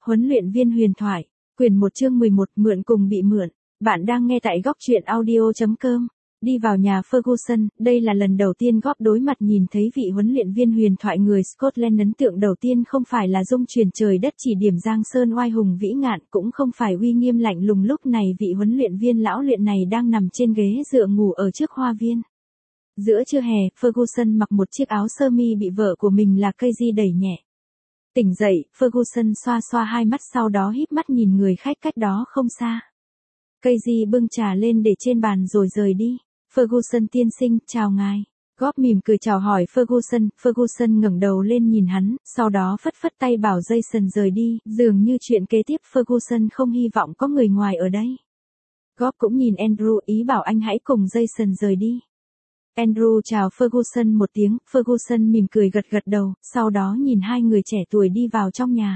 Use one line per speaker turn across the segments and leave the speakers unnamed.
Huấn luyện viên huyền thoại, quyển 1 chương 11, mượn cùng bị mượn. Bạn đang nghe tại góc truyện audio.com. Đi vào nhà Ferguson, đây là lần đầu tiên góp đối mặt nhìn thấy vị huấn luyện viên huyền thoại người Scotland. Ấn tượng đầu tiên không phải là dung truyền trời đất chỉ điểm giang sơn oai hùng vĩ ngạn, cũng không phải uy nghiêm lạnh lùng. Lúc này vị huấn luyện viên lão luyện này đang nằm trên ghế dựa ngủ ở trước hoa viên. Giữa trưa hè, Ferguson mặc một chiếc áo sơ mi bị vợ của mình là Casey đẩy nhẹ. Tỉnh dậy, Ferguson xoa xoa hai mắt, sau đó híp mắt nhìn người khách cách đó không xa. Casey bưng trà lên để trên bàn rồi rời đi. Ferguson tiên sinh, chào ngài. Góp mỉm cười chào hỏi Ferguson. Ferguson ngẩng đầu lên nhìn hắn, sau đó phất phất tay bảo Jason rời đi. Dường như chuyện kế tiếp Ferguson không hy vọng có người ngoài ở đây. Góp cũng nhìn Andrew, ý bảo anh hãy cùng Jason rời đi. Andrew chào Ferguson một tiếng, Ferguson mỉm cười gật gật đầu, sau đó nhìn hai người trẻ tuổi đi vào trong nhà.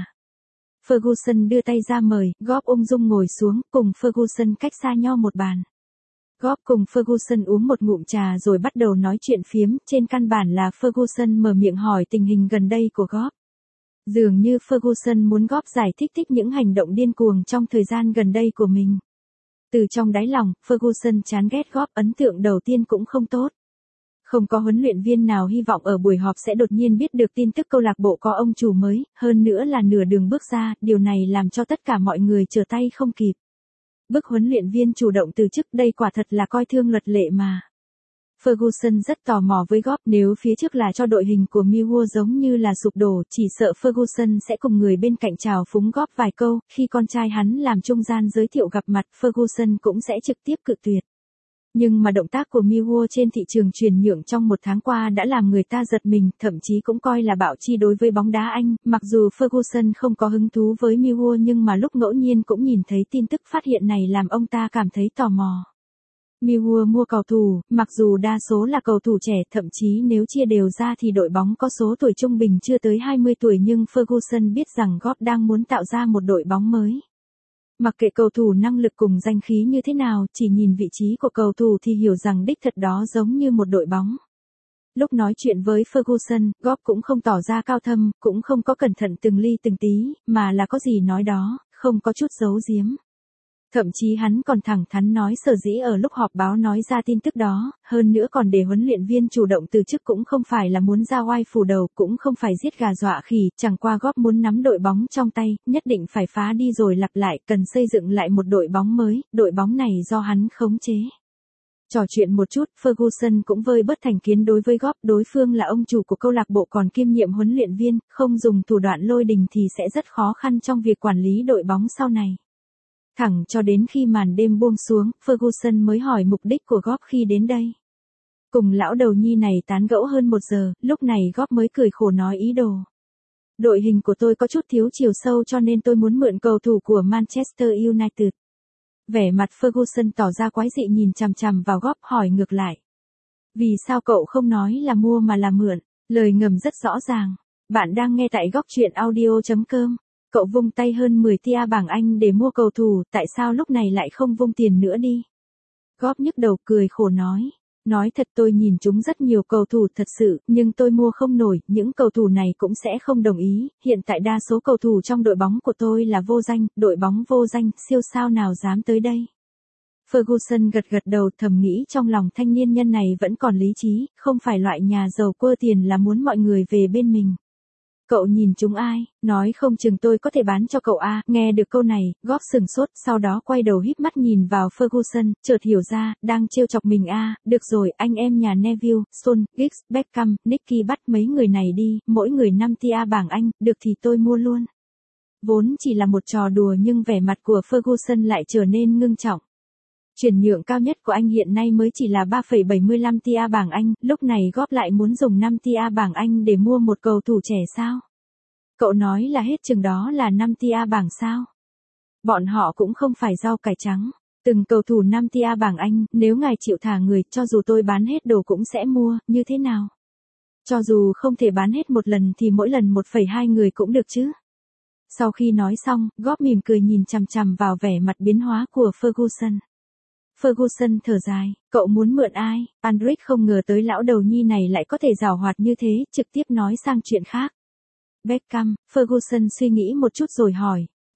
Ferguson đưa tay ra mời, Góp ung dung ngồi xuống, cùng Ferguson cách xa nhau một bàn. Góp cùng Ferguson uống một ngụm trà rồi bắt đầu nói chuyện phiếm, trên căn bản là Ferguson mở miệng hỏi tình hình gần đây của Góp. Dường như Ferguson muốn Góp giải thích những hành động điên cuồng trong thời gian gần đây của mình. Từ trong đáy lòng, Ferguson chán ghét Góp, ấn tượng đầu tiên cũng không tốt. Không có huấn luyện viên nào hy vọng ở buổi họp sẽ đột nhiên biết được tin tức câu lạc bộ có ông chủ mới, hơn nữa là nửa đường bước ra, điều này làm cho tất cả mọi người trở tay không kịp. Bức huấn luyện viên chủ động từ chức, đây quả thật là coi thường luật lệ mà. Ferguson rất tò mò với Góp, nếu phía trước là cho đội hình của Millwall giống như là sụp đổ, chỉ sợ Ferguson sẽ cùng người bên cạnh chào phúng Góp vài câu, khi con trai hắn làm trung gian giới thiệu gặp mặt, Ferguson cũng sẽ trực tiếp cự tuyệt. Nhưng mà động tác của Millwall trên thị trường chuyển nhượng trong một tháng qua đã làm người ta giật mình, thậm chí cũng coi là bạo chi đối với bóng đá Anh. Mặc dù Ferguson không có hứng thú với Millwall nhưng mà lúc ngẫu nhiên cũng nhìn thấy tin tức phát hiện này làm ông ta cảm thấy tò mò. Millwall mua cầu thủ, mặc dù đa số là cầu thủ trẻ, thậm chí nếu chia đều ra thì đội bóng có số tuổi trung bình chưa tới 20 tuổi, nhưng Ferguson biết rằng Góp đang muốn tạo ra một đội bóng mới. Mặc kệ cầu thủ năng lực cùng danh khí như thế nào, chỉ nhìn vị trí của cầu thủ thì hiểu rằng đích thật đó giống như một đội bóng. Lúc nói chuyện với Ferguson, Góp cũng không tỏ ra cao thâm, cũng không có cẩn thận từng ly từng tí, mà là có gì nói đó, không có chút giấu giếm. Thậm chí hắn còn thẳng thắn nói sở dĩ ở lúc họp báo nói ra tin tức đó, hơn nữa còn để huấn luyện viên chủ động từ chức cũng không phải là muốn ra oai phủ đầu, cũng không phải giết gà dọa khỉ, chẳng qua Góp muốn nắm đội bóng trong tay, nhất định phải phá đi rồi lặp lại, cần xây dựng lại một đội bóng mới, đội bóng này do hắn khống chế. Trò chuyện một chút, Ferguson cũng vơi bớt thành kiến đối với Góp, đối phương là ông chủ của câu lạc bộ còn kiêm nhiệm huấn luyện viên, không dùng thủ đoạn lôi đình thì sẽ rất khó khăn trong việc quản lý đội bóng sau này. Thẳng cho đến khi màn đêm buông xuống, Ferguson mới hỏi mục đích của Góp khi đến đây. Cùng lão đầu nhi này tán gẫu hơn 1 giờ, lúc này Góp mới cười khổ nói ý đồ. Đội hình của tôi có chút thiếu chiều sâu cho nên tôi muốn mượn cầu thủ của Manchester United. Vẻ mặt Ferguson tỏ ra quái dị nhìn chằm chằm vào Góp, hỏi ngược lại. Vì sao cậu không nói là mua mà là mượn? Lời ngầm rất rõ ràng. Bạn đang nghe tại góc truyện audio.com. Cậu vung tay hơn 10 tia bảng Anh để mua cầu thủ, tại sao lúc này lại không vung tiền nữa đi? Góp nhức đầu cười khổ nói. Nói thật tôi nhìn chúng rất nhiều cầu thủ thật sự, nhưng tôi mua không nổi, những cầu thủ này cũng sẽ không đồng ý, hiện tại đa số cầu thủ trong đội bóng của tôi là vô danh, đội bóng vô danh, siêu sao nào dám tới đây? Ferguson gật gật đầu, thầm nghĩ trong lòng thanh niên nhân này vẫn còn lý trí, không phải loại nhà giàu quơ tiền là muốn mọi người về bên mình. Cậu nhìn chúng ai, nói không chừng tôi có thể bán cho cậu a. Nghe được câu này, Góp sừng sốt, sau đó quay đầu híp mắt nhìn vào Ferguson, chợt hiểu ra, đang trêu chọc mình a. Được rồi, anh em nhà Neville, Son, Giggs, Beckham, Nicky bắt mấy người này đi, mỗi người 5 tia bảng Anh, được thì tôi mua luôn. Vốn chỉ là một trò đùa nhưng vẻ mặt của Ferguson lại trở nên ngưng trọng. Chuyển nhượng cao nhất của anh hiện nay mới chỉ là 3,75 tia bảng Anh, lúc này Góp lại muốn dùng 5 tia bảng Anh để mua một cầu thủ trẻ sao? Cậu nói là hết chừng đó là 5 tia bảng sao? Bọn họ cũng không phải rau cải trắng. Từng cầu thủ 5 tia bảng Anh, nếu ngài chịu thả người, cho dù tôi bán hết đồ cũng sẽ mua, như thế nào? Cho dù không thể bán hết một lần thì mỗi lần 1,2 người cũng được chứ? Sau khi nói xong, Góp mỉm cười nhìn chằm chằm vào vẻ mặt biến hóa của Ferguson. Ferguson thở dài, cậu muốn mượn ai? Andrick không ngờ tới lão đầu nhi này lại có thể giảo hoạt như thế, trực tiếp nói sang chuyện khác. Beckham, Ferguson suy nghĩ một chút rồi hỏi,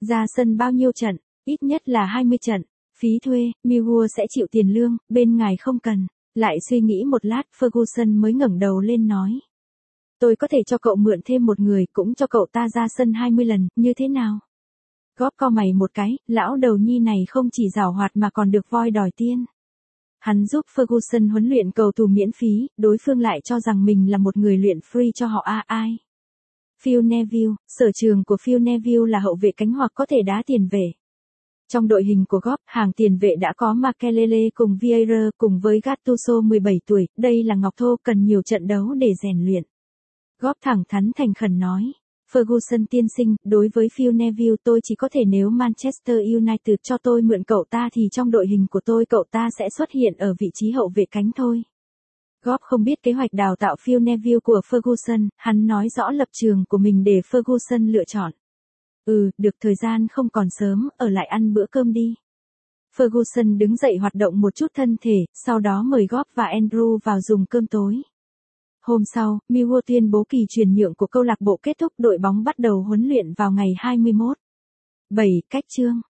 Ra sân bao nhiêu trận? Ít nhất là 20 trận. Phí thuê, Millwall sẽ chịu tiền lương, bên ngài không cần. Lại suy nghĩ một lát, Ferguson mới ngẩng đầu lên nói. Tôi có thể cho cậu mượn thêm một người, cũng cho cậu ta ra sân 20 lần, như thế nào? Góp co mày một cái, lão đầu nhi này không chỉ giảo hoạt mà còn được voi đòi tiên. Hắn giúp Ferguson huấn luyện cầu thủ miễn phí, đối phương lại cho rằng mình là một người luyện free cho họ ai. Phil Neville, sở trường của Phil Neville là hậu vệ cánh hoặc có thể đá tiền vệ. Trong đội hình của Góp, hàng tiền vệ đã có Makelele cùng Vieira cùng với Gattuso 17 tuổi, đây là ngọc thô cần nhiều trận đấu để rèn luyện. Góp thẳng thắn thành khẩn nói. Ferguson tiên sinh, đối với Phil Neville tôi chỉ có thể nếu Manchester United cho tôi mượn cậu ta thì trong đội hình của tôi cậu ta sẽ xuất hiện ở vị trí hậu vệ cánh thôi. Góp không biết kế hoạch đào tạo Phil Neville của Ferguson, hắn nói rõ lập trường của mình để Ferguson lựa chọn. Được thời gian không còn sớm, ở lại ăn bữa cơm đi. Ferguson đứng dậy hoạt động một chút thân thể, sau đó mời Góp và Andrew vào dùng cơm tối. Hôm sau, Millwall tuyên bố kỳ chuyển nhượng của câu lạc bộ kết thúc, đội bóng bắt đầu huấn luyện vào ngày 21/7. Cách chương